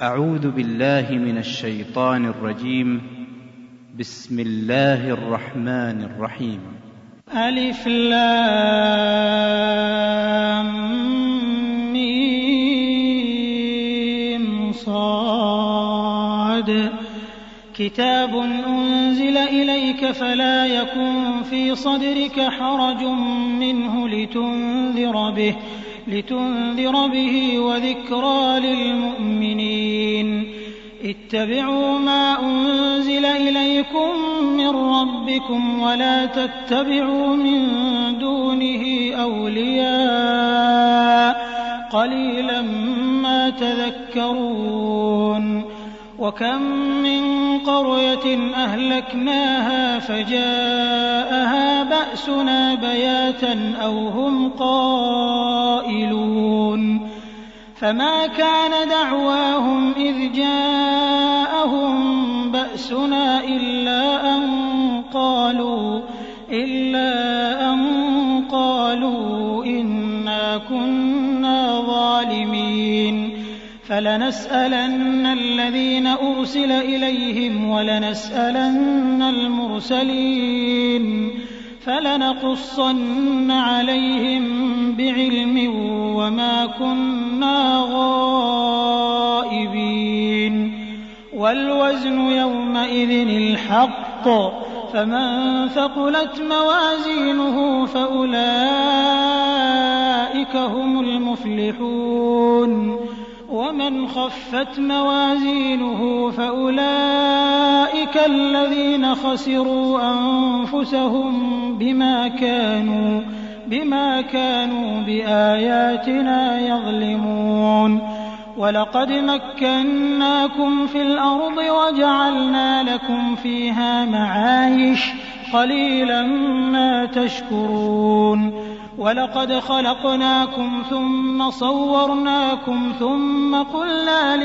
أعوذ بالله من الشيطان الرجيم. بسم الله الرحمن الرحيم. ألف لام ميم صاد. كتاب أنزل إليك فلا يكن في صدرك حرج منه لتنذر به وذكرى للمؤمنين. اتبعوا ما أنزل إليكم من ربكم ولا تتبعوا من دونه أولياء قليلا ما تذكرون. وكم من قرية أهلكناها فجاءها بأسنا بياتا أو هم قائلون. فما كان دعواهم إذ جاءهم بأسنا إلا أن قالوا إنا كنا ظالمين. فلنسألن الذين أرسل إليهم ولنسألن المرسلين فلنقصن عليهم بعلم وما كنا غائبين. والوزن يومئذ الحق فمن ثقلت موازينه فأولئك هم المفلحون ومن خفت موازينه فأولئك الذين خسروا أنفسهم بما كانوا بآياتنا يظلمون. ولقد مكناكم في الأرض وجعلنا لكم فيها معايش قليلا ما تشكرون. ولقد خلقناكم ثم صورناكم ثم قلنا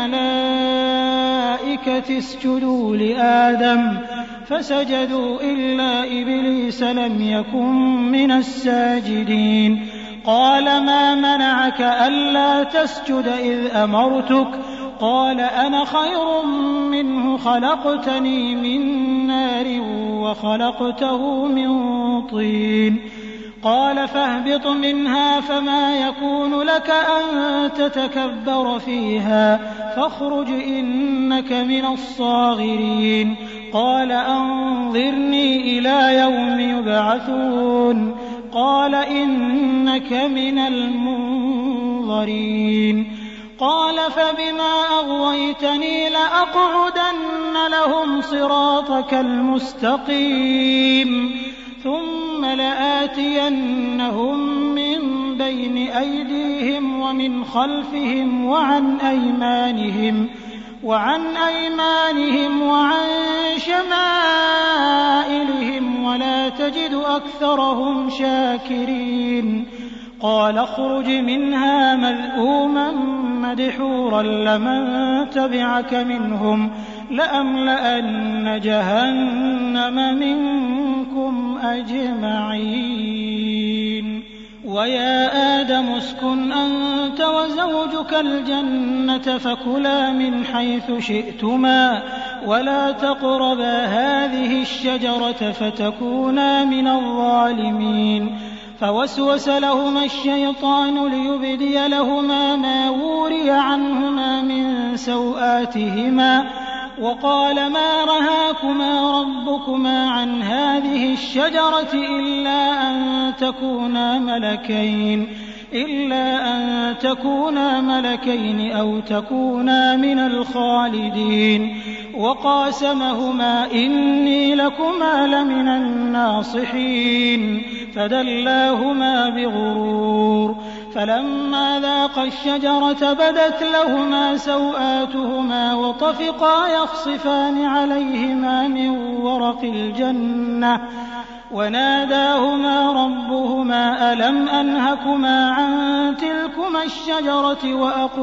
للملائكة اسجدوا لآدم فسجدوا إلا إبليس لم يكن من الساجدين. قال ما منعك ألا تسجد إذ أمرتك؟ قال أنا خير منه خلقتني من نار وخلقته من طين. قال فاهبط منها فما يكون لك أن تتكبر فيها فاخرج إنك من الصاغرين. قال أنظرني إلى يوم يبعثون. قال إنك من المنظرين. قال فبما أغويتني لأقعدن لهم صراطك المستقيم ثم لآتينهم من بين أيديهم ومن خلفهم وعن أيمانهم وعن شمائلهم ولا تجد أكثرهم شاكرين. قال اخرج منها مذءوما مدحورا لمن تبعك منهم لأملأن جهنم منكم أجمعين. ويا آدم اسكن أنت وزوجك الجنة فكلا من حيث شئتما ولا تقربا هذه الشجرة فتكونا من الظالمين. فوسوس لهما الشيطان ليبدي لهما ما وري عنهما من سوآتهما وقال ما رهاكما ربكما عن هذه الشجرة إلا أن تكونا ملكين أو تكونا من الخالدين. وقاسمهما إني لكما لمن الناصحين فدلاهما بغرور. فلما ذاقا الشجرة بدت لهما سوآتهما وطفقا يخصفان عليهما من ورق الجنة وناداهما ربهما ألم أنهكما عن تلكما الشجرة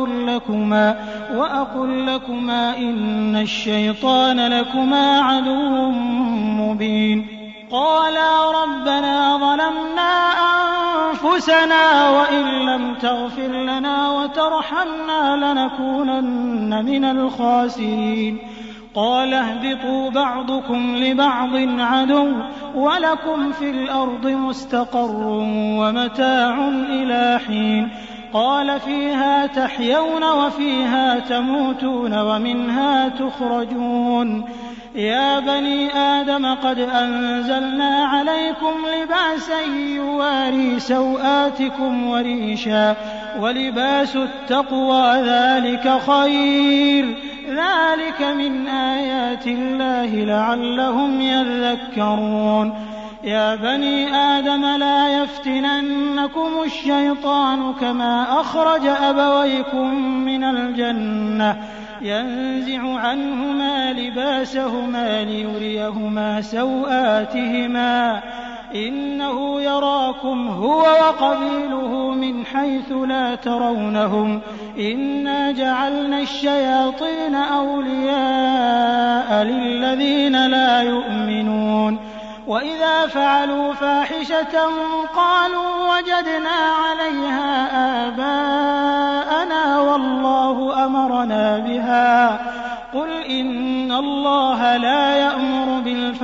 وأقل لكما إن الشيطان لكما عدو مبين. قالا ربنا ظلمنا أنفسنا وإن لم تغفر لنا وترحمنا لنكونن من الخاسرين قال اهبطوا بعضكم لبعض عدو ولكم في الأرض مستقر ومتاع إلى حين قال فيها تحيون وفيها تموتون ومنها تخرجون يا بني آدم قد أنزلنا عليكم لباسا يواري سوآتكم وريشا ولباس التقوى ذلك خير ذلك من آيات الله لعلهم يذكرون يا بني آدم لا يفتننكم الشيطان كما أخرج أبويكم من الجنة ينزع عنهما لباسهما ليريهما سوآتهما إنه يراكم هو وقبيله من حيث لا ترونهم إنا جعلنا الشياطين أولياء للذين لا يؤمنون وإذا فعلوا فاحشة قالوا وجدنا عليها آباءنا والله أمرنا بها قل إن الله لا يأمر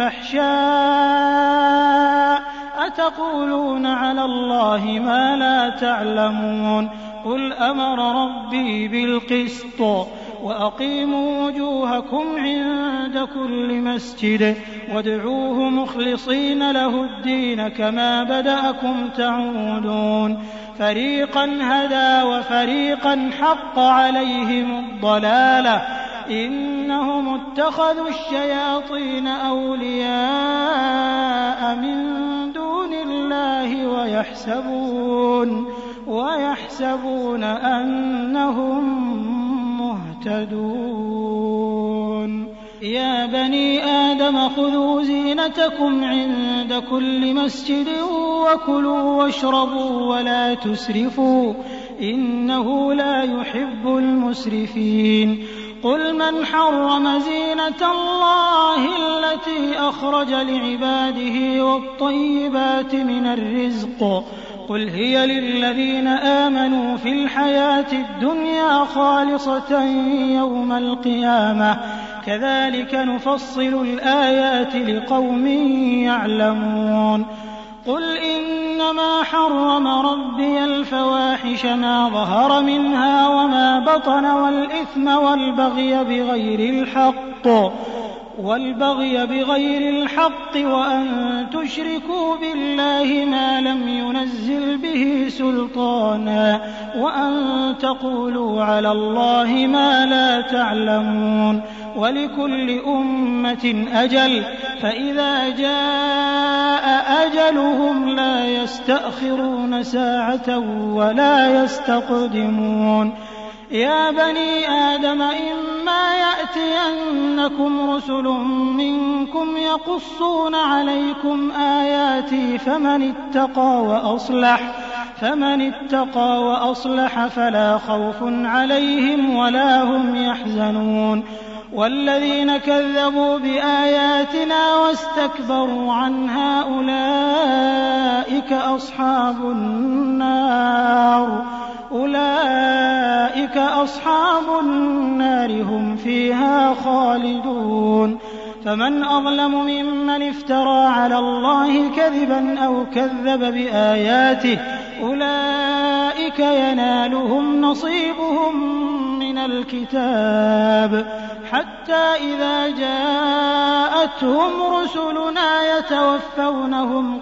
بالفحشاء أتقولون على الله ما لا تعلمون قل أمر ربي بالقسط وأقيموا وجوهكم عند كل مسجد وادعوه مخلصين له الدين كما بدأكم تعودون فريقا هدى وفريقا حق عليهم الضلالة إنهم اتخذوا الشياطين أولياء من دون الله ويحسبون أنهم مهتدون يا بني آدم خذوا زينتكم عند كل مسجد وكلوا واشربوا ولا تسرفوا إنه لا يحب المسرفين قل من حرم زينة الله التي أخرج لعباده والطيبات من الرزق قل هي للذين آمنوا في الحياة الدنيا خالصة يوم القيامة كذلك نفصل الآيات لقوم يعلمون قل إنما حرم ربي الفواحش ما ظهر منها وما بطن والإثم والبغي بغير الحق وأن تشركوا بالله ما لم ينزل به سلطانا وأن تقولوا على الله ما لا تعلمون ولكل أمة أجل فإذا جاء أجلهم لا يستأخرون ساعة ولا يستقدمون يا بني آدم إما يأتينكم رسل منكم يقصون عليكم آياتي فمن اتقى وأصلح فلا خوف عليهم ولا هم يحزنون والذين كذبوا بآياتنا واستكبروا عنها أولئك أصحاب النار هم فيها خالدون فمن أظلم ممن افترى على الله كذبا أو كذب بآياته أولئك ينالهم نصيبهم من الكتاب حتى إذا جاءتهم رسلنا يتوفونهم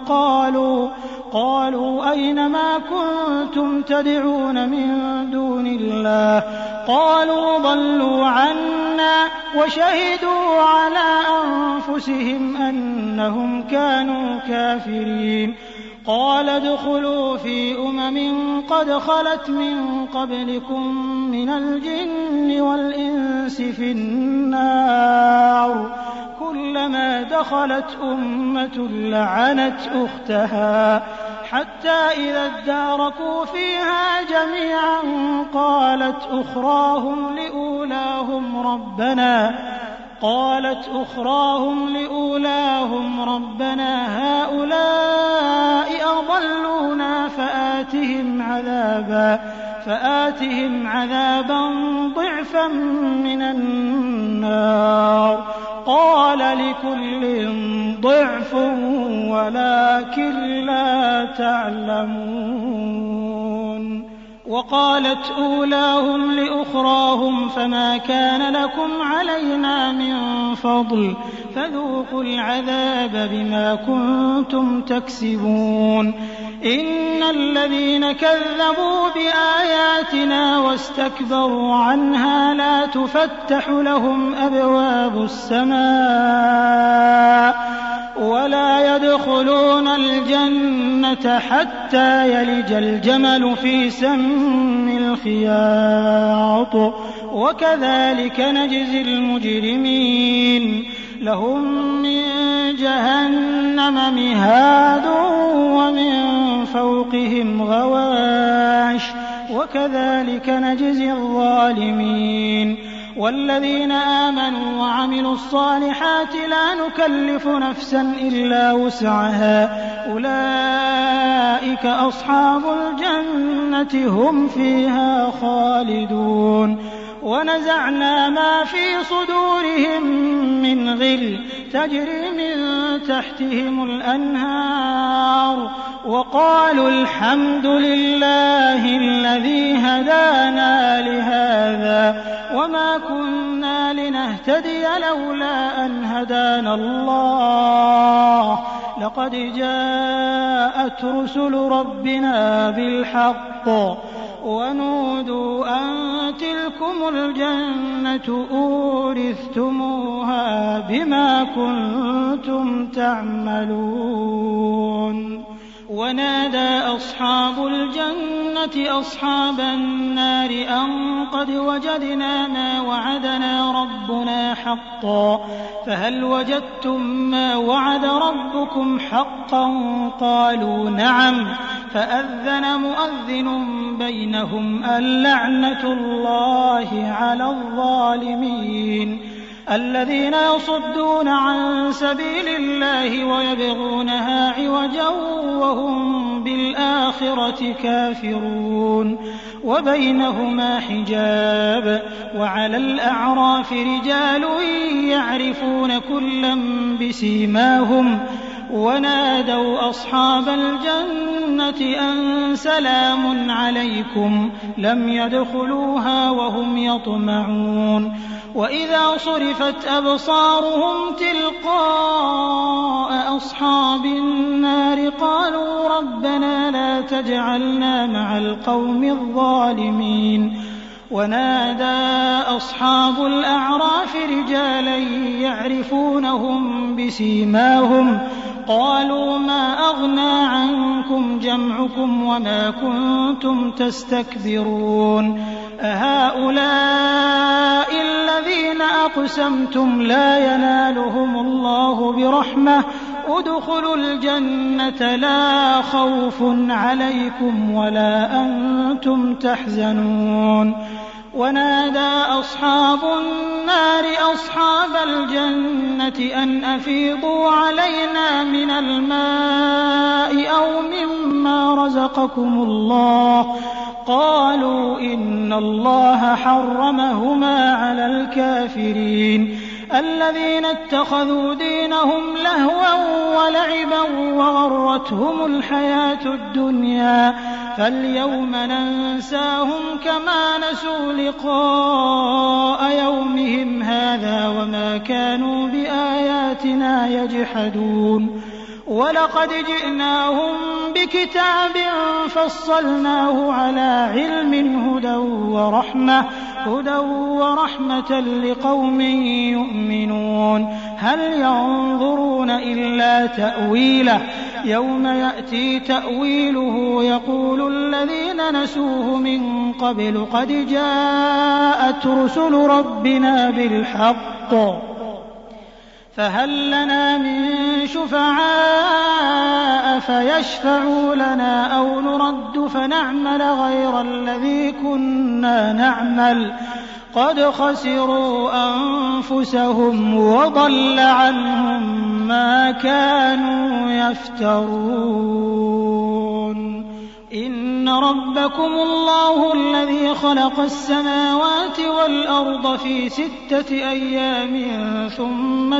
قالوا أين ما كنتم تدعون من دون الله قالوا ضلوا عنا وشهدوا على أنفسهم أنهم كانوا كافرين قال ادخلوا في قد خلت من قبلكم من الجن والإنس في النار كلما دخلت أمة لعنت أختها حتى إذا اداركوا فيها جميعا قالت قالت أخراهم لأولاهم ربنا هؤلاء أضلونا فآتهم عذابا ضعفا من النار قال لكل ضعف ولكن لا تعلمون. وقالت أولاهم لأخراهم فما كان لكم علينا من فضل فذوقوا العذاب بما كنتم تكسبون. إن الذين كذبوا بآياتنا واستكبروا عنها لا تفتح لهم أبواب السماء ولا يدخلون الجنة حتى يلج الجمل في سم الخياط وكذلك نجزي المجرمين. لهم من جهنم مهاد ومن فوقهم غواش وكذلك نجزي الظالمين. والذين آمنوا وعملوا الصالحات لا نكلف نفسا إلا وسعها أولئك أصحاب الجنة هم فيها خالدون. ونزعنا ما في صدورهم من غل تجري من تحتهم الأنهار وقالوا الحمد لله الذي هدانا لهذا وما كنا لنهتدي لولا أن هدانا الله لقد جاءت رسل ربنا بالحق ونودوا أن تلكم الجنة أورثتموها بما كنتم تعملون. ونادى أصحاب الجنة أصحاب النار أن قد وجدنا ما وعدنا ربنا حقا فهل وجدتم ما وعد ربكم حقا قالوا نعم فأذن مؤذن بينهم اللعنة الله على الظالمين. الذين يصدون عن سبيل الله ويبغونها عوجا وهم بالآخرة كافرون وبينهما حجاب. وعلى الأعراف رجال يعرفون كلا بسيماهم ونادوا أصحاب الجنة أن سلام عليكم لم يدخلوها وهم يطمعون. وإذا صرفت أبصارهم تلقاء أصحاب النار قالوا ربنا لا تجعلنا مع القوم الظالمين. ونادى أصحاب الأعراف رجالا يعرفونهم بسيماهم قالوا ما أغنى عنكم جمعكم وما كنتم تستكبرون أهؤلاء الذين أقسمتم لا ينالهم الله برحمة ادخلوا الجنة لا خوف عليكم ولا أنتم تحزنون. ونادى أصحاب النار أصحاب الجنة أن أفيضوا علينا من الماء أو مما رزقكم الله قالوا إن الله حرمهما على الكافرين. الذين اتخذوا دينهم لهوا ولعبا وغرتهم الحياة الدنيا فاليوم ننساهم كما نسوا لقاء يومهم هذا وما كانوا بآياتنا يجحدون. ولقد جئناهم بكتاب فصلناه على علم هدى ورحمة لقوم يؤمنون. هل ينظرون إلا تأويله يوم يأتي تأويله يقول الذين نسوه من قبل قد جاءت رسل ربنا بالحق فهل لنا من شفعاء فيشفعوا لنا أو نرد فنعمل غير الذي كنا نعمل قد خسروا أنفسهم وضل عنهم ما كانوا يفترون. إن ربكم الله الذي خلق السماوات والأرض في 6 أيام ثم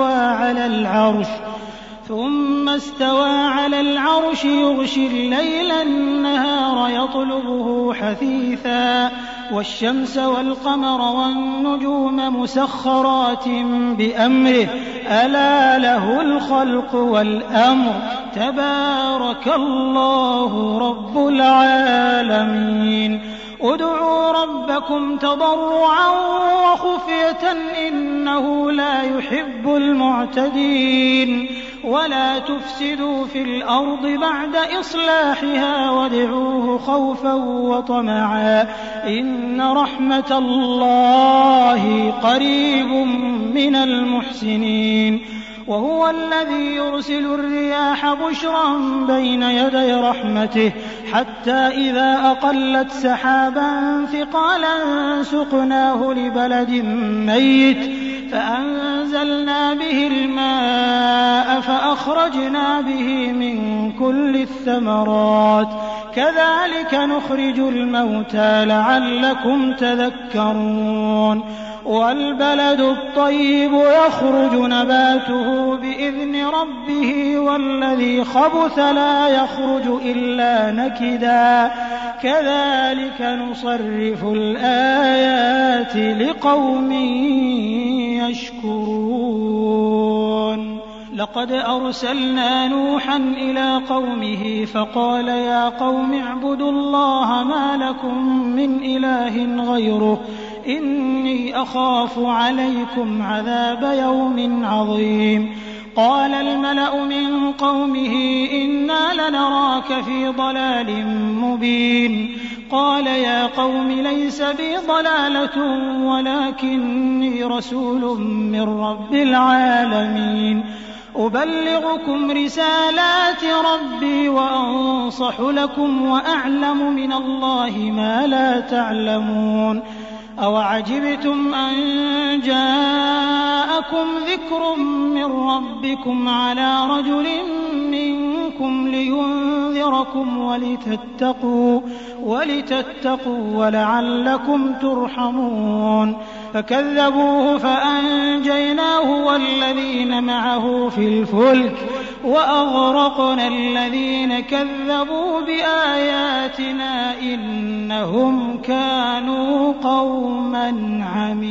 استوى على العرش يغشي الليل النهار يطلبه حثيثا والشمس والقمر والنجوم مسخرات بأمره ألا له الخلق والأمر تبارك الله رب العالمين. ادعوا ربكم تضرعا وخفية إنه لا يحب المعتدين. ولا تفسدوا في الأرض بعد إصلاحها وادعوه خوفا وطمعا إن رحمة الله قريب من المحسنين. وهو الذي يرسل الرياح بشرا بين يدي رحمته حتى إذا أقلت سحابا ثقالا سقناه لبلد ميت فأنزلنا به الماء فأخرجنا به من كل الثمرات كذلك نخرج الموتى لعلكم تذكرون. والبلد الطيب يخرج نباته بإذن ربه والذي خبث لا يخرج إلا نكدا كذلك نصرف الآيات لقوم يشكرون. لقد أرسلنا نوحا إلى قومه فقال يا قوم اعبدوا الله ما لكم من إله غيره إني أخاف عليكم عذاب يوم عظيم. قال الملأ من قومه إنا لنراك في ضلال مبين. قال يا قوم ليس بي ضلالة ولكني رسول من رب العالمين أبلغكم رسالات ربي وأنصح لكم وأعلم من الله ما لا تعلمون. أوعجبتم أن جاءكم ذكر من ربكم على رجل منكم لينذركم ولتتقوا ولعلكم ترحمون. فكذبوه فأنجيناه والذين معه في الفلك وأغرقنا الذين كذبوا بآياتنا إنهم كانوا قوما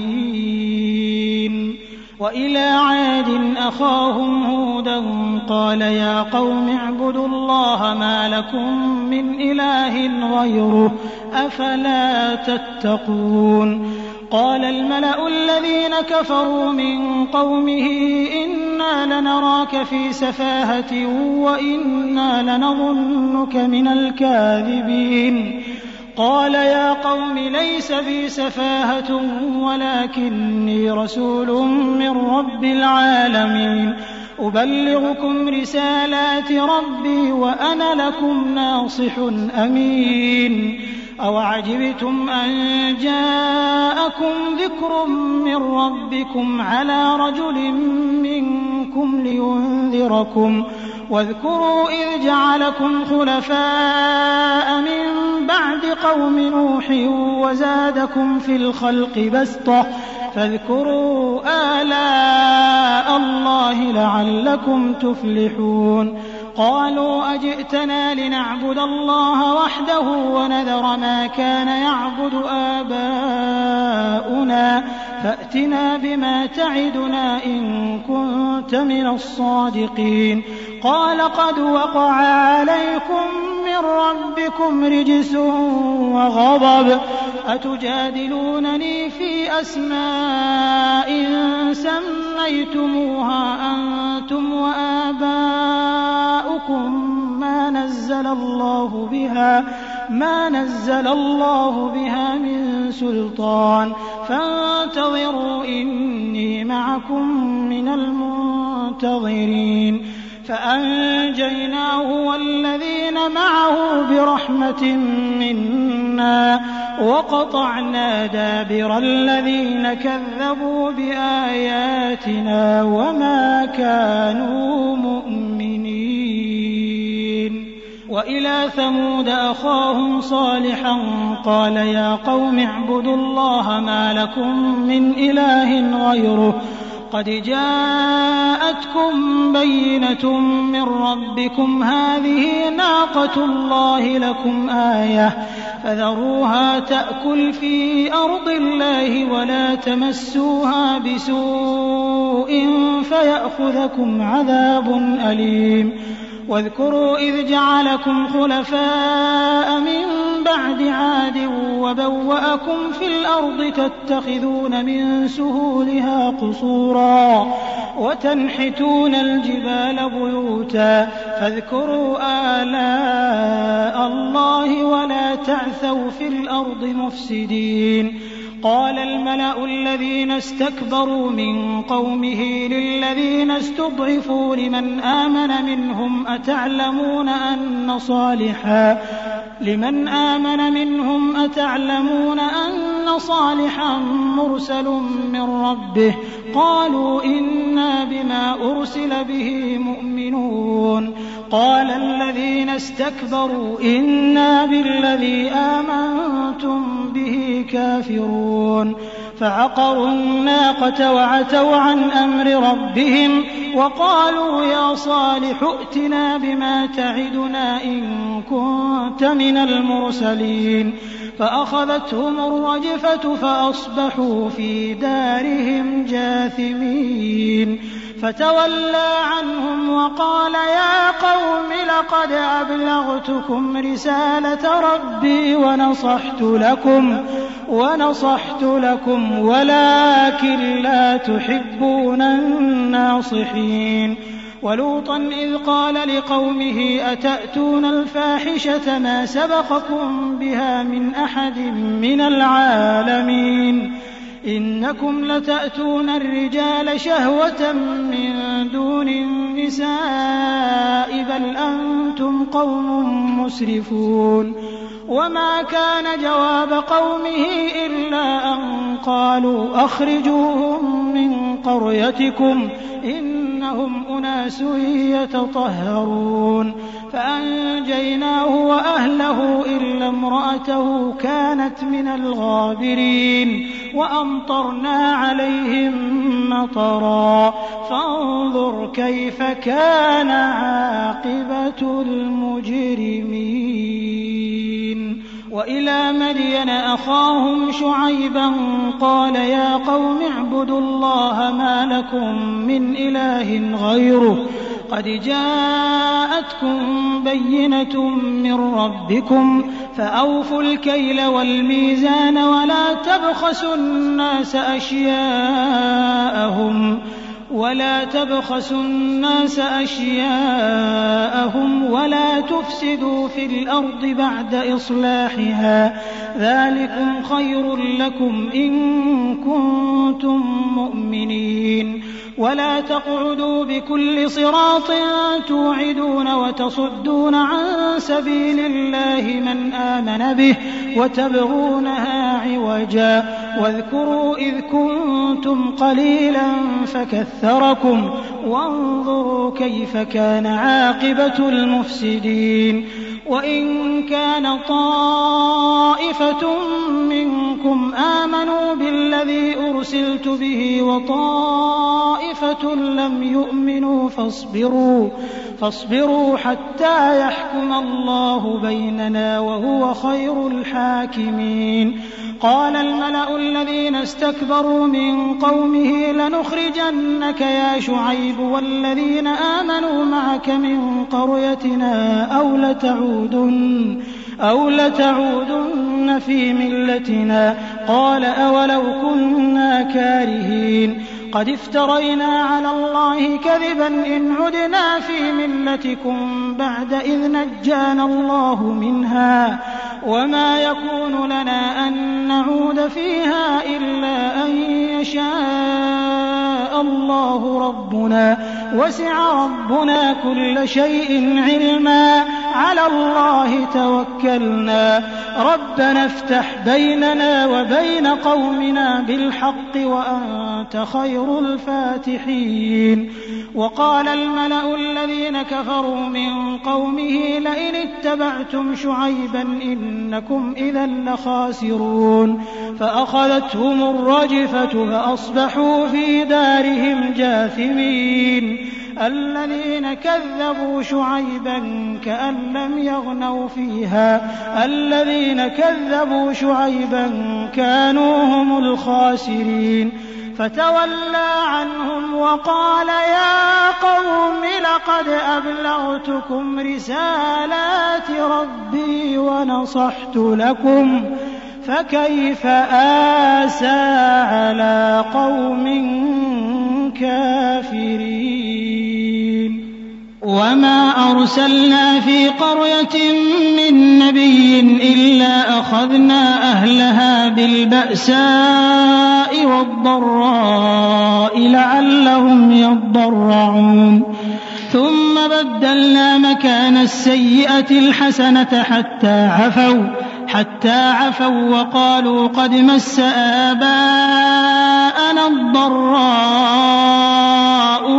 عمين. وإلى عاد أخاهم هودا قال يا قوم اعبدوا الله ما لكم من إله غيره أفلا تتقون. قال الملأ الذين كفروا من قومه إنا لنراك في سفاهة وإنا لنظنك من الكاذبين. قال يا قوم ليس بي سفاهة ولكني رسول من رب العالمين أبلغكم رسالات ربي وأنا لكم ناصح أمين. أوعجبتم أن جاءكم ذكر من ربكم على رجل منكم لينذركم واذكروا إذ جعلكم خلفاء من بعد قوم نوح وزادكم في الخلق بسطة فاذكروا آلاء الله لعلكم تفلحون. قالوا أجئتنا لنعبد الله وحده ونذر ما كان يعبد آباؤنا فأتنا بما تعدنا إن كنت من الصادقين. قال قد وقع عليكم من ربكم رجس وغضب أتجادلونني في أسماء سميتموها أنتم وآباؤكم ما نزل الله بها من سلطان فانتظروا إني معكم من المنتظرين. فأنجيناه والذين معه برحمة منا وقطعنا دابر الذين كذبوا بآياتنا وما كانوا مؤمنين. وإلى ثمود أخاهم صالحا قال يا قوم اعبدوا الله ما لكم من إله غيره قد جاءتكم بينة من ربكم هذه ناقة الله لكم آية فذروها تأكل في أرض الله ولا تمسوها بسوء فيأخذكم عذاب أليم. واذكروا إذ جعلكم خلفاء من بعد عاد وبوأكم في الأرض تتخذون من سهولها قصورا وتنحتون الجبال بيوتا فاذكروا آلاء الله ولا تعثوا في الأرض مفسدين. قال الملأ الذين استكبروا من قومه للذين استضعفوا لمن آمن منهم أتعلمون أن صالحا مرسل من ربه قالوا إنا بما أرسل به مؤمنون. قال الذين استكبروا إنا بالذي آمنتم به كافرون. فعقروا الناقة وعتوا عن أمر ربهم وقالوا يا صالح ائتنا بما تعدنا إن كنت من المرسلين. فأخذتهم الرجفة فأصبحوا في دارهم جاثمين. فتولى عنهم وقال يا قوم لقد أبلغتكم رسالة ربي ونصحت لكم ولكن لا تحبون الناصحين. ولوطا إذ قال لقومه أتأتون الفاحشة ما سبقكم بها من أحد من العالمين إنكم لتأتون الرجال شهوة من دون النساء بل أنتم قوم مسرفون. وما كان جواب قومه إلا أن قالوا أخرجوهم من قريتكم إنهم أناس يتطهرون. فأنجيناه وأهله إلا امرأته كانت من الغابرين وأمطرنا عليهم مطرا فانظر كيف كان عاقبة المجرمين. وإلى مدين أخاهم شعيبا قال يا قوم اعبدوا الله ما لكم من إله غيره قد جاءتكم بينة من ربكم فأوفوا الكيل والميزان ولا تبخسوا الناس أشياءهم ولا تفسدوا في الأرض بعد إصلاحها ذلكم خير لكم إن كنتم مؤمنين. ولا تقعدوا بكل صراط توعدون وتصدون عن سبيل الله من آمن به وتبغونها عوجا. واذكروا إذ كنتم قليلا فكثركم وانظروا كيف كان عاقبة المفسدين. وإن كان طائفة منكم آمنوا بالذي أرسلت به وطائفة لم يؤمنوا فاصبروا حتى يحكم الله بيننا وهو خير الحاكمين. قال الملأ الذين استكبروا من قومه لنخرجنك يا شعيب والذين آمنوا معك من قريتنا أو لتعودن في ملتنا قال أولو كنا كارهين. قد افترينا على الله كذبا إن عدنا في ملتكم بعد إذ نجانا الله منها وما يكون لنا أن نعود فيها إلا أن يشاء الله ربنا وسع ربنا كل شيء علما على الله توكلنا ربنا افتح بيننا وبين قومنا بالحق وأنت خير الفاتحين. وقال الملأ الذين كفروا من قومه لئن اتبعتم شعيبا إنكم إذا لخاسرون فأخذتهم الرجفة فأصبحوا في دارهم جاثمين. الذين كذبوا شعيبا كأن لم يغنوا فيها الذين كذبوا شعيبا كانوا هم الخاسرين. فتولى عنهم وقال يا قوم لقد أبلغتكم رسالات ربي ونصحت لكم فكيف آسى على قوم كافرين. وما أرسلنا في قرية من نبي إلا أخذنا أهلها بالبأساء والضراء لعلهم يضرعون ثم بدلنا مكان السيئة الحسنة حتى عفوا وقالوا قد مس آباءنا الضراء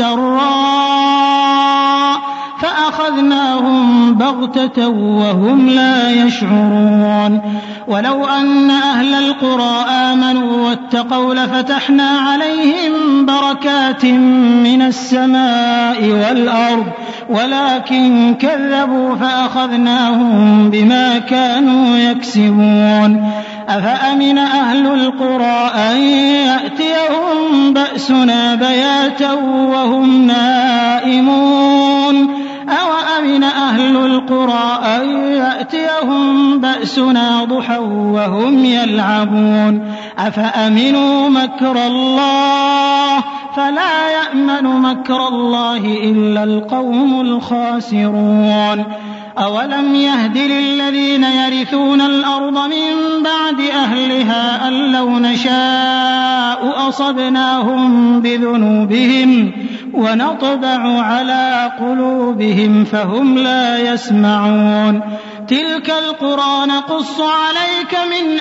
والسراء فأخذناهم بغتة وهم لا يشعرون. ولو أن أهل القرى آمنوا واتقوا لفتحنا عليهم بركات من السماء والأرض ولكن كذبوا فأخذناهم بما كانوا يكسبون. أفأمن أهل القرى أن يأتيهم بأسنا بياتا وهم نائمون أوأمن أهل القرى أن يأتيهم بأسنا ضحى وهم يلعبون أفأمنوا مكر الله فلا يأمن مكر الله إلا القوم الخاسرون. أولم يهد للذين يرثون الأرض من بعد أهلها أن لو نشاء أصبناهم بذنوبهم ونطبع على قلوبهم فهم لا يسمعون. تلك القرى نقص عليك من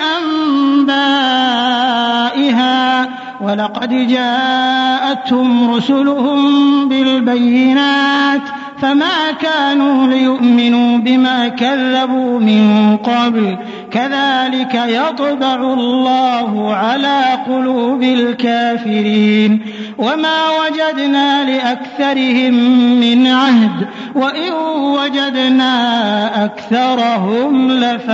أنبائها ولقد جاءتهم رسلهم بالبينات فما كانوا ليؤمنوا بما كذبوا من قبل كذلك يطبع الله على قلوب الكافرين. وما وجدنا لأكثرهم من عهد وإن وجدنا أكثرهم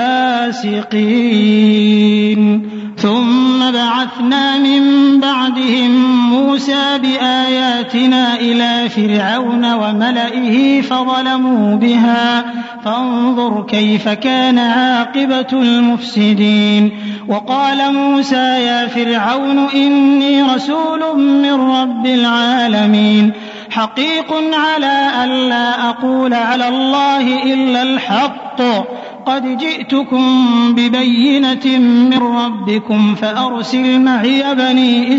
لفاسقين. ثم بعثنا من بعدهم موسى بآياتنا إلى فرعون وملئه فظلموا بها فانظر كيف كان عاقبة المفسدين. وقال موسى يا فرعون إني رسول من رب العالمين حقيق على ألا أقول على الله إلا الحق قد جئتكم ببينة من ربكم فأرسل معي بني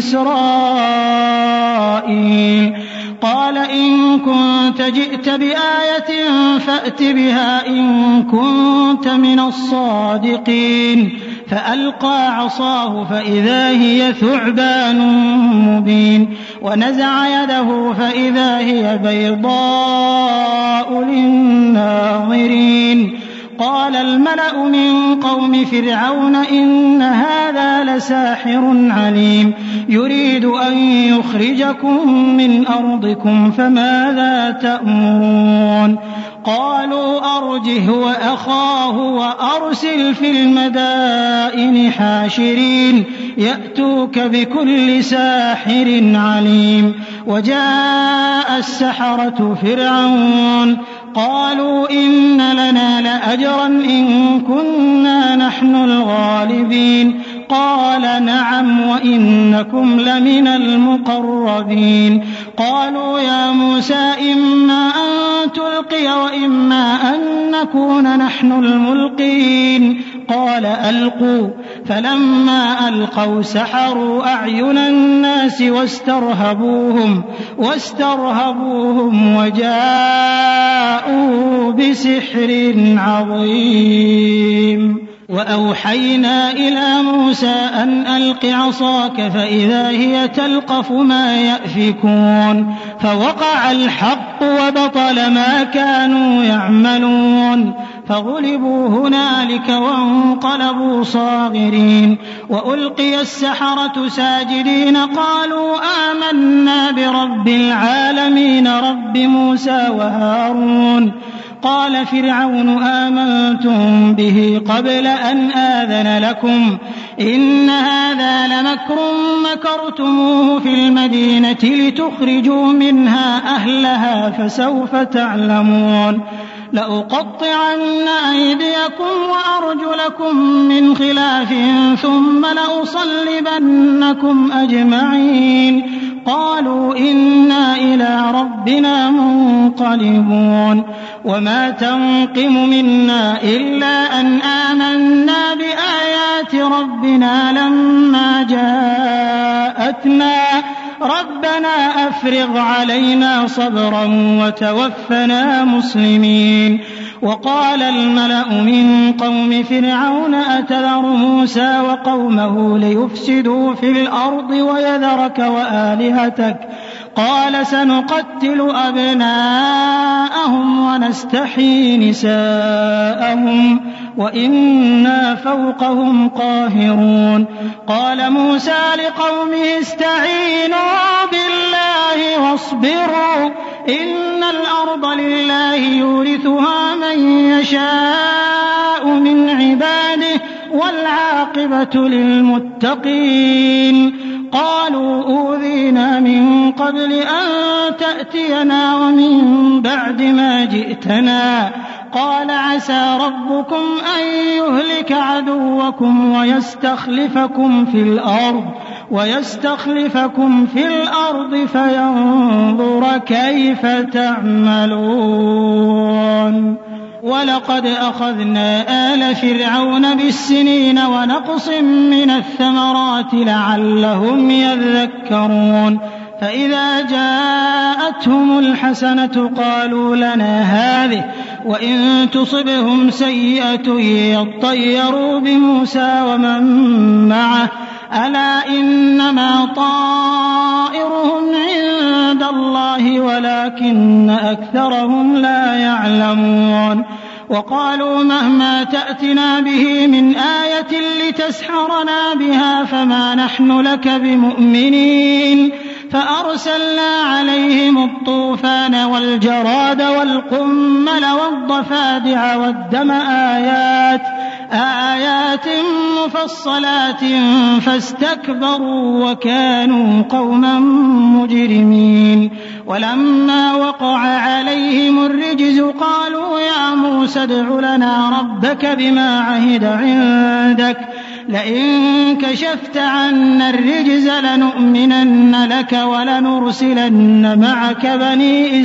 إسرائيل. قال إن كنت جئت بآية فأت بها إن كنت من الصادقين. فألقى عصاه فإذا هي ثعبان مبين ونزع يده فإذا هي بيضاء للناظرين. قال الملأ من قوم فرعون إن هذا لساحر عليم يريد أن يخرجكم من أرضكم فماذا تأمرون. قالوا أرجه وأخاه وأرسل في المدائن حاشرين يأتوك بكل ساحر عليم. وجاء السحرة فرعون قالوا إن لنا لأجرا إن كنا نحن الغالبين. قال نعم وإنكم لمن المقربين. قالوا يا موسى إما أن تلقي وإما أن نكون نحن الملقين. قال ألقوا فلما ألقوا سحروا أعين الناس الناس واسترهبوهم وجاءوا بسحر عظيم. وأوحينا إلى موسى أن ألق عصاك فإذا هي تلقف ما يأفكون فوقع الحق وبطل ما كانوا يعملون فغلبوا هنالك وانقلبوا صاغرين وألقي السحرة ساجدين قالوا آمنا برب العالمين رب موسى وهارون. قال فرعون آمنتم به قبل أن آذن لكم إن هذا لمكر مكرتموه في المدينة لتخرجوا منها أهلها فسوف تعلمون. لأقطعن أيديكم وأرجلكم من خلاف ثم لأصلبنكم أجمعين. قالوا إنا إلى ربنا منقلبون. وما تنقم منا إلا أن آمنا بآيات ربنا لما جاءتنا ربنا أفرغ علينا صبرا وتوفنا مسلمين. وقال الملأ من قوم فرعون أتذر موسى وقومه ليفسدوا في الأرض ويذرك وآلهتك قال سنقتل أبناءهم ونستحيي نساءهم وإنا فوقهم قاهرون. قال موسى لقومه استعينوا بالله واصبروا إن الأرض لله يورثها من يشاء من عباده والعاقبة للمتقين. قالوا أوذينا من قبل أن تأتينا ومن بعد ما جئتنا قال عسى ربكم أن يهلك عدوكم ويستخلفكم في الأرض فينظر كيف تعملون. ولقد أخذنا آل فرعون بالسنين ونقص من الثمرات لعلهم يذكرون. فإذا جاءتهم الحسنة قالوا لنا هذه وإن تصبهم سيئة يطيروا بموسى ومن معه ألا إنما طائرهم عند الله ولكن أكثرهم لا يعلمون. وقالوا مهما تأتنا به من آية لتسحرنا بها فما نحن لك بمؤمنين. فأرسلنا عليهم الطوفان والجراد والقمل والضفادع والدم آيات مفصلات فاستكبروا وكانوا قوما مجرمين. ولما وقع عليهم الرجز قالوا يا موسى ادع لنا ربك بما عهد عندك لئن كشفت عنا الرجز لنؤمنن لك ولنرسلن معك بني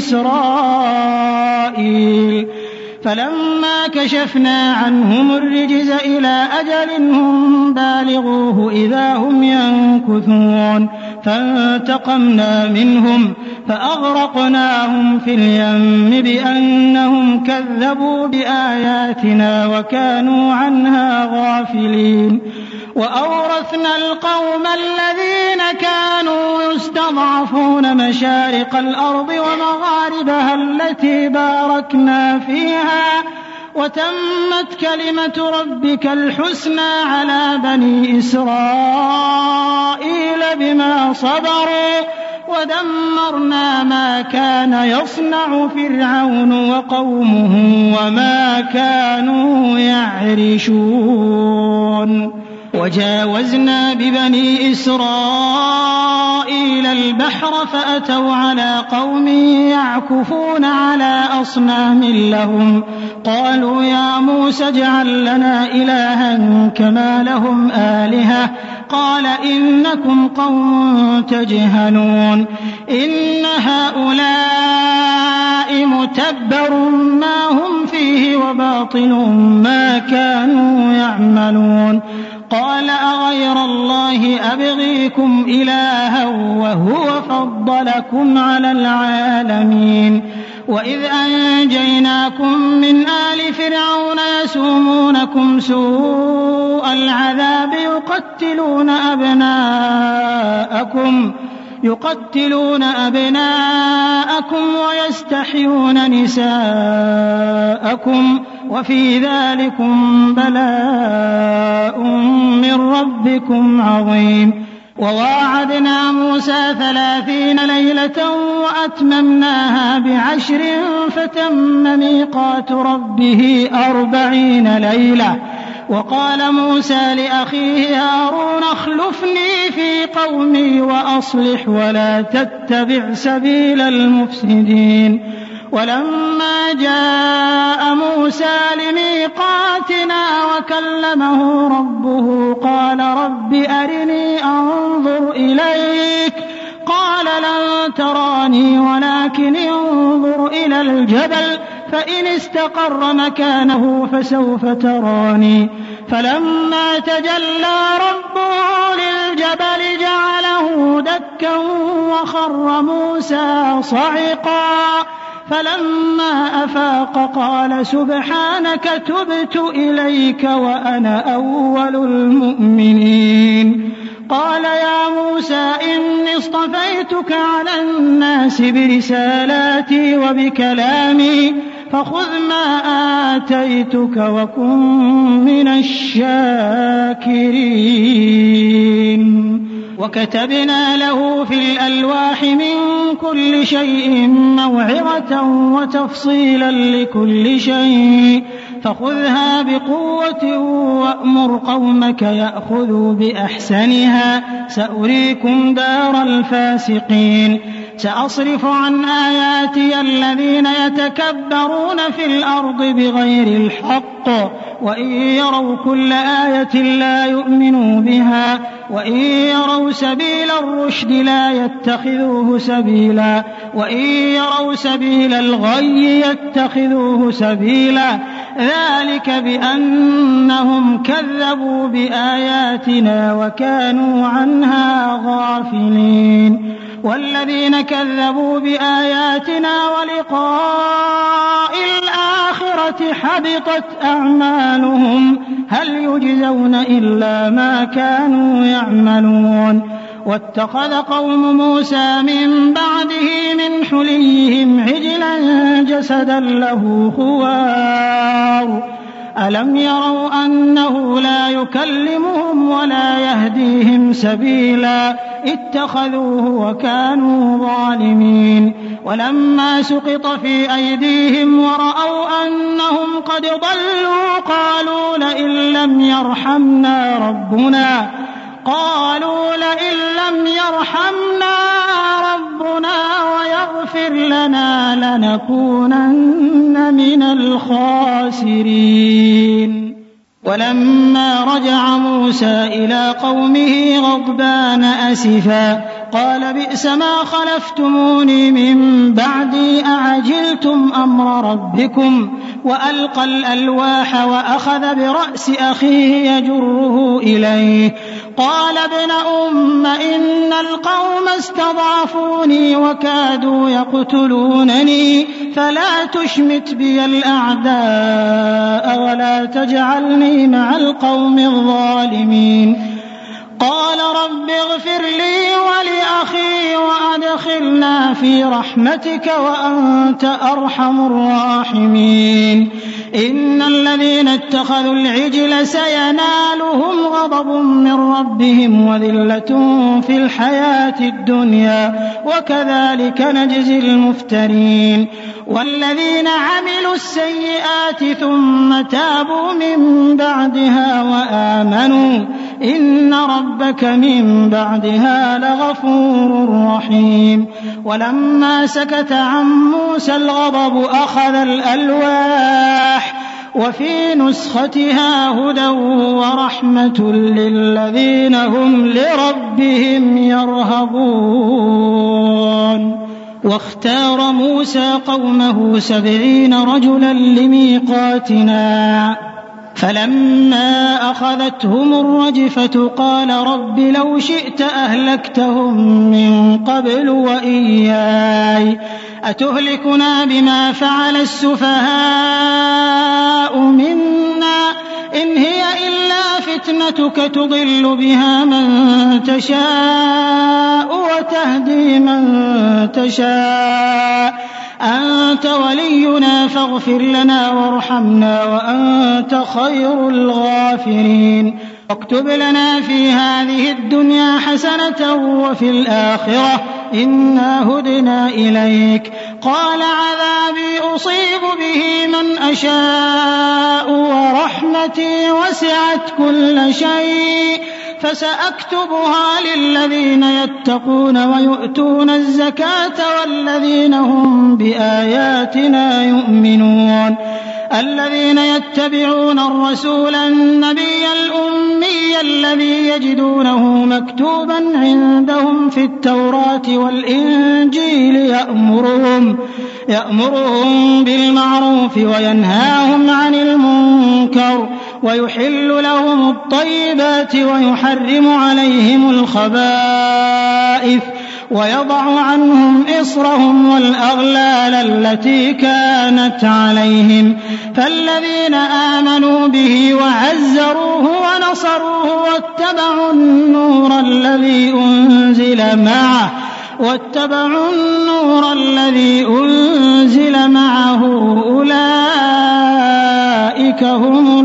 إسرائيل. فلما كشفنا عنهم الرجز إلى أجل هم بالغوه إذا هم ينكثون فانتقمنا منهم فأغرقناهم في اليم بأنهم كذبوا بآياتنا وكانوا عنها غافلين. وأورثنا القوم الذين كانوا يستضعفون مشارق الأرض ومغاربها التي باركنا فيها وتمت كلمة ربك الحسنى على بني إسرائيل بما صبروا ودمرنا ما كان يصنع فرعون وقومه وما كانوا يعرشون. وجاوزنا ببني إسرائيل البحر فأتوا على قوم يعكفون على أصنام لهم قالوا يا موسى اجعل لنا إلها كما لهم آلهة قال إنكم قوم تجهلون إن هؤلاء متبر ما هم فيه وباطل ما كانوا يعملون. قال أغير الله أبغيكم إلها وهو فضلكم على العالمين وإذ أنجيناكم من آل فرعون يسومونكم سوء العذاب يقتلون أبناءكم ويستحيون نساءكم وفي ذلكم بلاء من ربكم عظيم وواعدنا موسى 30 ليلة وأتممناها ب10 فتم ميقات ربه 40 ليلة وقال موسى لأخيه هارون اخلفني في قومي وأصلح ولا تتبع سبيل المفسدين ولما جاء موسى لميقاتنا وكلمه ربه قال رب أرني أنظر إليك قال لن تراني ولكن انظر إلى الجبل فإن استقر مكانه فسوف تراني فلما تجلى ربه للجبل جعله دكا وخر موسى صعقا فلما أفاق قال سبحانك تبت إليك وأنا أول المؤمنين قال يا موسى إني اصطفيتك على الناس برسالاتي وبكلامي فخذ ما آتيتك وكن من الشاكرين وكتبنا له في الألواح من كل شيء موعظة وتفصيلا لكل شيء فخذها بقوة وأمر قومك يأخذوا بأحسنها سأريكم دار الفاسقين سأصرف عن آياتي الذين يتكبرون في الأرض بغير الحق وإن يروا كل آية لا يؤمنوا بها وإن يروا سبيل الرشد لا يتخذوه سبيلا وإن يروا سبيل الغي يتخذوه سبيلا ذلك بأنهم كذبوا بآياتنا وكانوا عنها غافلين والذين كذبوا بآياتنا ولقاء الآخرة حبطت أعمالهم هل يجزون إلا ما كانوا يعملون واتخذ قوم موسى من بعده من حليهم عجلا جسدا له خوار ألم يروا أنه لا يكلمهم ولا يهديهم سبيلا اتخذوه وكانوا ظالمين ولما سقط في أيديهم ورأوا أنهم قد ضلوا قالوا لئن لم يرحمنا ربنا ويغفر لنا لنكونن من الخاسرين ولما رجع موسى إلى قومه غضبان أسفا قال بئس ما خلفتموني من بعدي أعجلتم أمر ربكم وألقى الألواح وأخذ برأس أخيه يجره إليه قال ابن أم إن القوم استضعفوني وكادوا يقتلونني فلا تشمت بي الأعداء ولا تجعلني مع القوم الظالمين قال رب اغفر لي ولأخي وأدخلنا في رحمتك وأنت أرحم الراحمين إن الذين اتخذوا العجل سينالهم غضب من ربهم وذلة في الحياة الدنيا وكذلك نجزي المفترين والذين عملوا السيئات ثم تابوا من بعدها وآمنوا إن ربك من بعدها لغفور رحيم ولما سكت عن موسى الغضب أخذ الألواح وفي نسختها هدى ورحمة للذين هم لربهم يرهبون واختار موسى قومه 70 رجلا لميقاتنا فلما أخذتهم الرجفة قال رب لو شئت أهلكتهم من قبل وإياي أتهلكنا بما فعل السفهاء منا إن هي إلا فتنتك تضل بها من تشاء وتهدي من تشاء أنت ولينا فاغفر لنا وارحمنا وأنت خير الغافرين واكتب لنا في هذه الدنيا حسنة وفي الآخرة إنا هدنا إليك قال عذابي أصيب به من أشاء ورحمتي وسعت كل شيء فسأكتبها للذين يتقون ويؤتون الزكاة والذين هم بآياتنا يؤمنون الذين يتبعون الرسول النبي الأمي الذي يجدونه مكتوبا عندهم في التوراة والإنجيل يأمرهم بالمعروف وينهاهم عن المنكر ويحل لهم الطيبات ويحرم عليهم الخبائث ويضع عنهم إصرهم والأغلال التي كانت عليهم فالذين آمنوا به وعزروه ونصروه واتبعوا النور الذي أنزل معه أولئك هم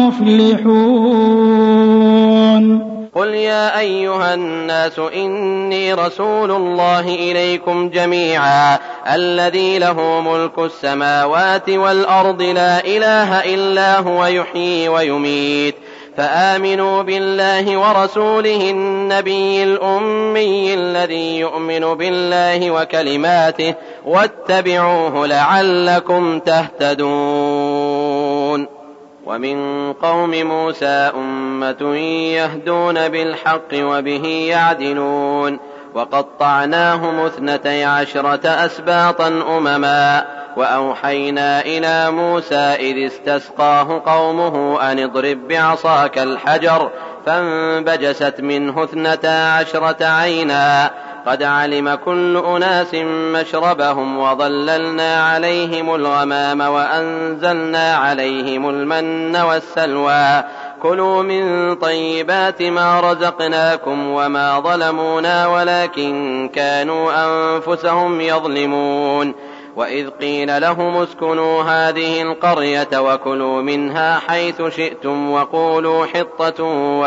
المفلحون قل يا أيها الناس إني رسول الله إليكم جميعا الذي له ملك السماوات والأرض لا إله إلا هو يحيي ويميت فآمنوا بالله ورسوله النبي الأمي الذي يؤمن بالله وكلماته واتبعوه لعلكم تهتدون ومن قوم موسى أمة يهدون بالحق وبه يعدلون وقطعناهم 12 أسباطا أمما وأوحينا إلى موسى إذ استسقاه قومه أن اضرب بعصاك الحجر فانبجست منه 12 عينا قد علم كل أناس مشربهم وظللنا عليهم الغمام وأنزلنا عليهم المن والسلوى كلوا من طيبات ما رزقناكم وما ظلمونا ولكن كانوا أنفسهم يظلمون وإذ قيل لهم اسكنوا هذه القرية وكلوا منها حيث شئتم وقولوا حطة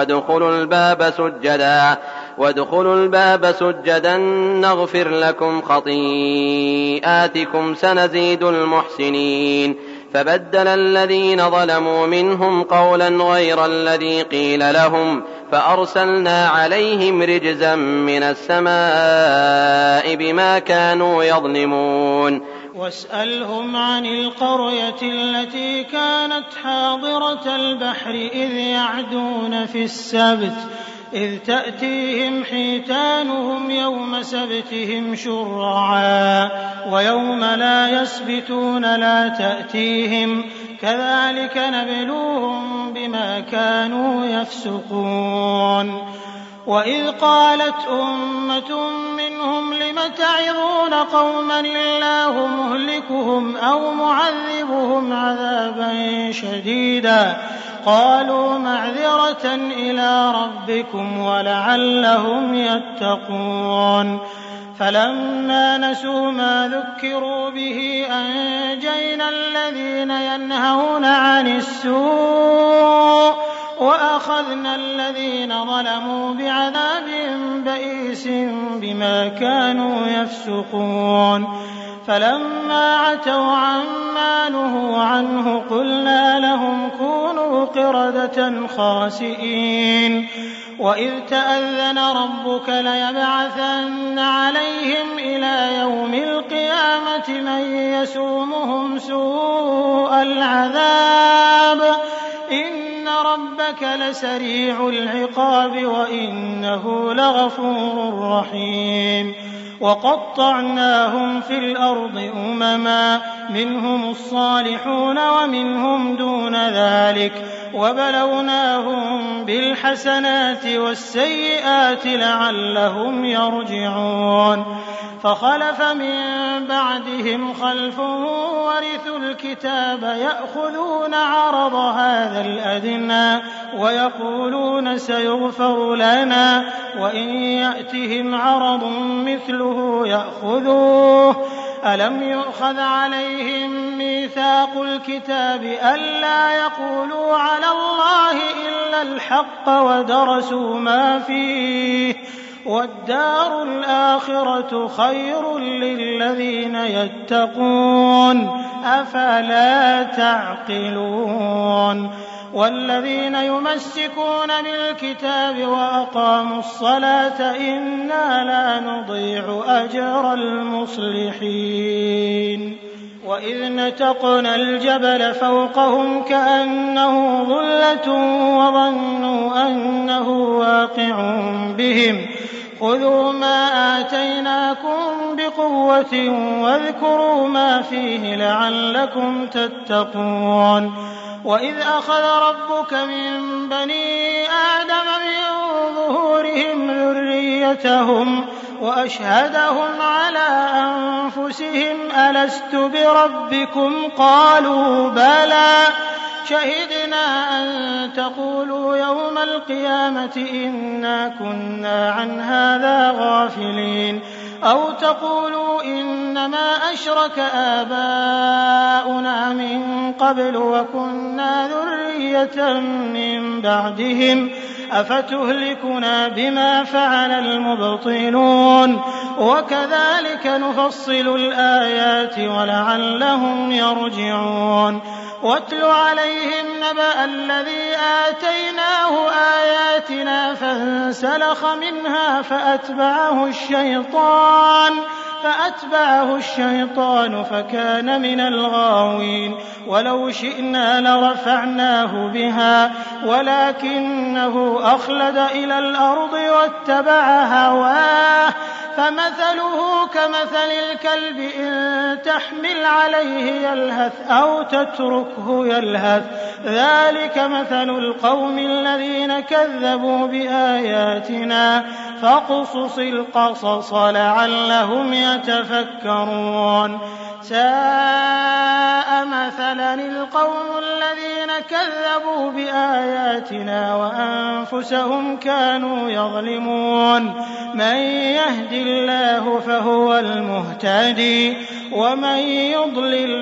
وادخلوا الباب سجدا نغفر لكم خطيئاتكم سنزيد المحسنين فبدل الذين ظلموا منهم قولا غير الذي قيل لهم فأرسلنا عليهم رجزا من السماء بما كانوا يظلمون واسألهم عن القرية التي كانت حاضرة البحر إذ يعدون في السبت إذ تأتيهم حيتانهم يوم سبتهم شرعا ويوم لا يسبتون لا تأتيهم كذلك نبلوهم بما كانوا يفسقون وإذ قالت أمة منهم لم تعظون قوما الله مهلكهم أو معذبهم عذابا شديدا قالوا معذرة إلى ربكم ولعلهم يتقون فلما نسوا ما ذكروا به أنجينا الذين ينهون عن السوء وأخذنا الذين ظلموا بعذاب بئيس بما كانوا يفسقون فلما عتوا عما نهوا عنه قلنا لهم كونوا قردة خاسئين وإذ تأذن ربك ليبعثن عليهم إلى يوم القيامة من يسومهم سوء العذاب إن ربك لسريع العقاب وإنه لغفور رحيم وقطعناهم في الأرض أمما منهم الصالحون ومنهم دون ذلك وبلوناهم بالحسنات والسيئات لعلهم يرجعون فخلف من بعدهم خلف ورثوا الكتاب يأخذون عرض هذا الأدنى ويقولون سيغفر لنا وإن يأتهم عرض مثله يأخذوه ألم يؤخذ عليهم ميثاق الكتاب ألا يقولوا على الله إلا الحق ودرسوا ما فيه والدار الآخرة خير للذين يتقون أفلا تعقلون والذين يمسكون بالكتاب وأقاموا الصلاة إنا لا نضيع أجر المصلحين وإذ نتقنا الجبل فوقهم كأنه ظلة وظنوا أنه واقع بهم خذوا ما آتيناكم بقوة واذكروا ما فيه لعلكم تتقون وإذ أخذ ربك من بني آدم من ظهورهم ذريتهم وأشهدهم على أنفسهم ألست بربكم قالوا بلى شهدنا أن تقولوا يوم القيامة إنا كنا عن هذا غافلين أو تقولوا إنما أشرك آباؤنا من قبل وكنا ذرية من بعدهم أفتهلكنا بما فعل المبطلون وكذلك نفصل الآيات ولعلهم يرجعون واتل عليهم نبأ الذي آتيناه آياتنا فانسلخ منها فأتبعه الشيطان فكان من الغاوين ولو شئنا لرفعناه بها ولكنه أخلد إلى الأرض واتبع هواه فمثله كمثل الكلب إن تحمل عليه يلهث أو تتركه يلهث ذلك مثل القوم الذين كذبوا بآياتنا فاقصص القصص لعلهم يتفكرون ساء مثلا القوم الذين كذبوا بآياتنا وأنفسهم كانوا يظلمون من يهد الله فهو المهتدي ومن يضلل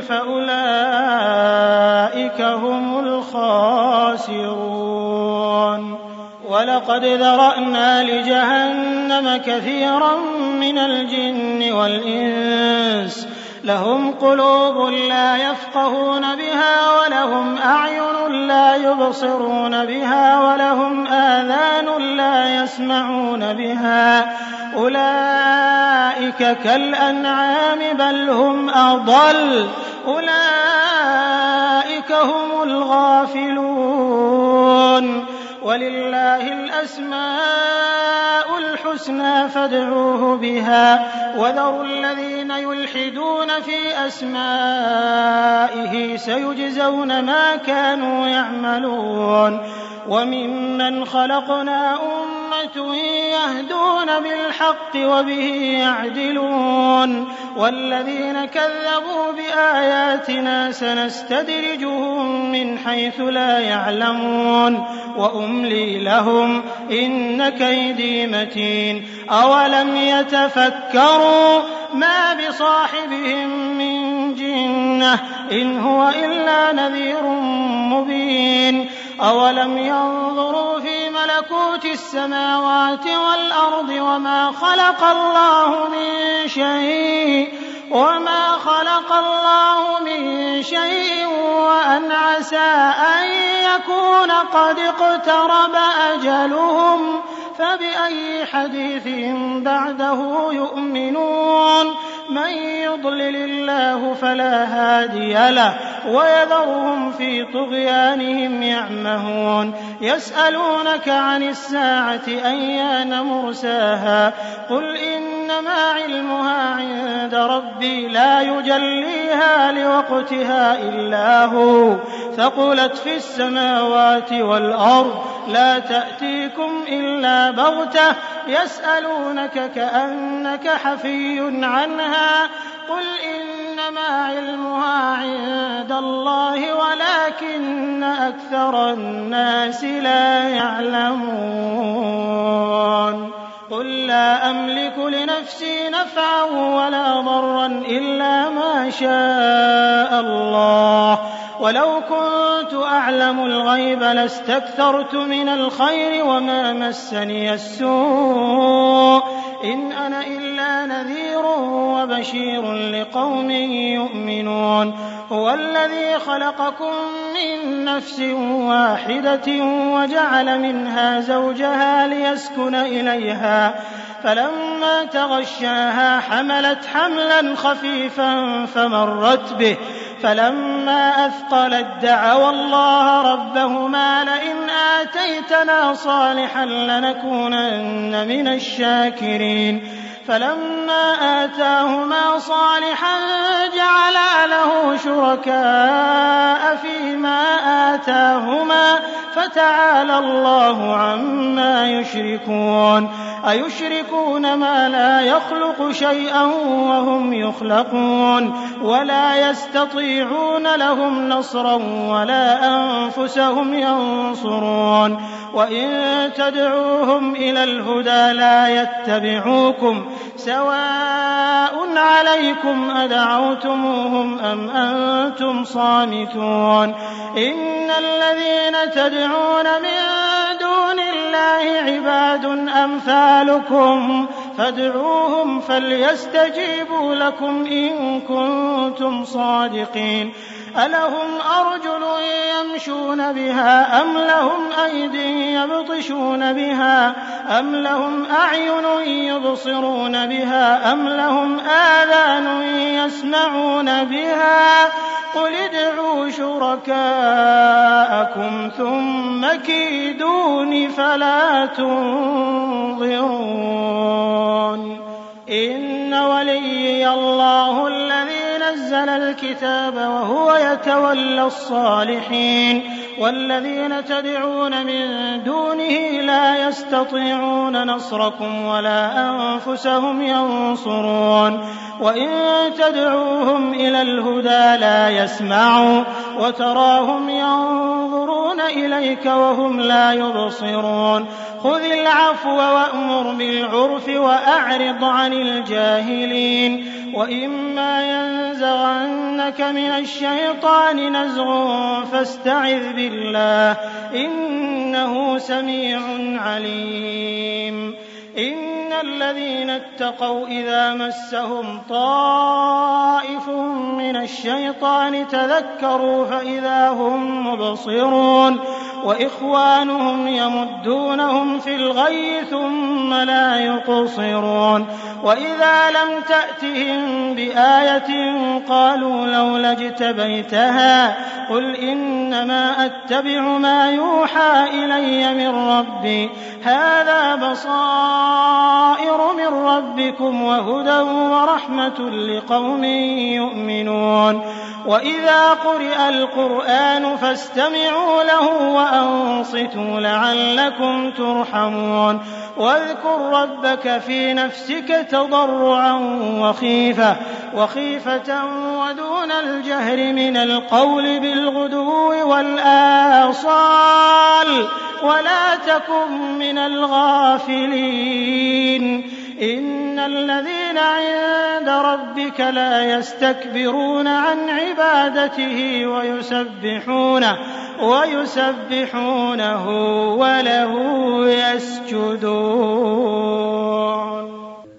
فأولئك هم الخاسرون ولقد ذرأنا لجهنم كثيرا من الجن والإنس لهم قلوب لا يفقهون بها ولهم أعين لا يبصرون بها ولهم آذان لا يسمعون بها أولئك كالأنعام بل هم أضل أولئك هم الغافلون ولله الأسماء الحسنى فادعوه بها وذروا الذين يلحدون في أسمائه سيجزون ما كانوا يعملون وممن خلقنا أمة يهدون بالحق وبه يعدلون والذين كذبوا بآياتنا سنستدرجهم من حيث لا يعلمون وأملي لهم إن كيدي متين أولم يتفكروا ما بصاحبهم من جنة إن هو إلا نذير مبين أولم ينظروا في ملكوت السماوات والأرض وما خلق الله من شيء وأن عسى أن يكون قد اقترب أجلهم فبأي حديث بعده يؤمنون من يضلل الله فلا هادي له ويذرهم في طغيانهم يعمهون يسألونك عن الساعة أيان مرساها قل إنما إنما علمها عند ربي لا يجليها لوقتها إلا هو ثقلت في السماوات والأرض لا تأتيكم إلا بغتة يسألونك كأنك حفي عنها قل إنما علمها عند الله ولكن أكثر الناس لا يعلمون قل لا أملك لنفسي نفعا ولا ضرا إلا ما شاء الله ولو كنت أعلم الغيب لاستكثرت من الخير وما مسني السوء إن أنا إلا نذير وبشير لقوم يؤمنون هو الذي خلقكم من نفس واحدة وجعل منها زوجها ليسكن إليها فلما تغشاها حملت حملا خفيفا فمرت به فلما أثقلت دعوا الله ربهما لئن آتيتنا صالحا لنكونن من الشاكرين فلما آتاهما صالحا جعلا له شركاء فيما آتاهما فتعالى الله عما يشركون أيشركون ما لا يخلق شيئا وهم يخلقون ولا يستطيعون لهم نصرا ولا أنفسهم ينصرون وإن تدعوهم إلى الهدى لا يتبعوكم سواء عليكم أدعوتموهم أم أنتم صامتون إن الذين تدعون من دون الله عباد أمثالكم فادعوهم فليستجيبوا لكم إن كنتم صادقين ألهم أرجل يمشون بها أم لهم أيدي يبطشون بها أم لهم أعين يبصرون بها أم لهم آذان يسمعون بها قل ادعوا شركاءكم ثم كيدون فلا تنظرون إن وليي الله الذي نزل الكتاب وهو يتولى الصالحين والذين تدعون من دونه لا يستطيعون نصركم ولا أنفسهم ينصرون وإن تدعوهم إلى الهدى لا يسمعوا وتراهم ينظرون إليك وهم لا يبصرون خذ العفو وأمر بالعرف وأعرض عن الجاهلين وإما ينزغنك من الشيطان نزغ فاستعذ بالله إنه سميع عليم إن الذين اتقوا إذا مسهم طائف من الشيطان تذكروا فإذا هم مبصرون وإخوانهم يمدونهم في الغي ثم لا يقصرون وإذا لم تأتهم بآية قالوا لولا اجتبيتها قل إنما أتبع ما يوحى إلي من ربي هذا بصائر من ربكم وهدى ورحمة لقوم يؤمنون وإذا قرئ القرآن فاستمعوا له وأنصتوا لعلكم ترحمون واذكر ربك في نفسك تضرعا وخيفة ودون الجهر من القول بالغدو والآصال ولا تكن من الغافلين إن الذين عند ربك لا يستكبرون عن عبادته ويسبحونه وله يسجدون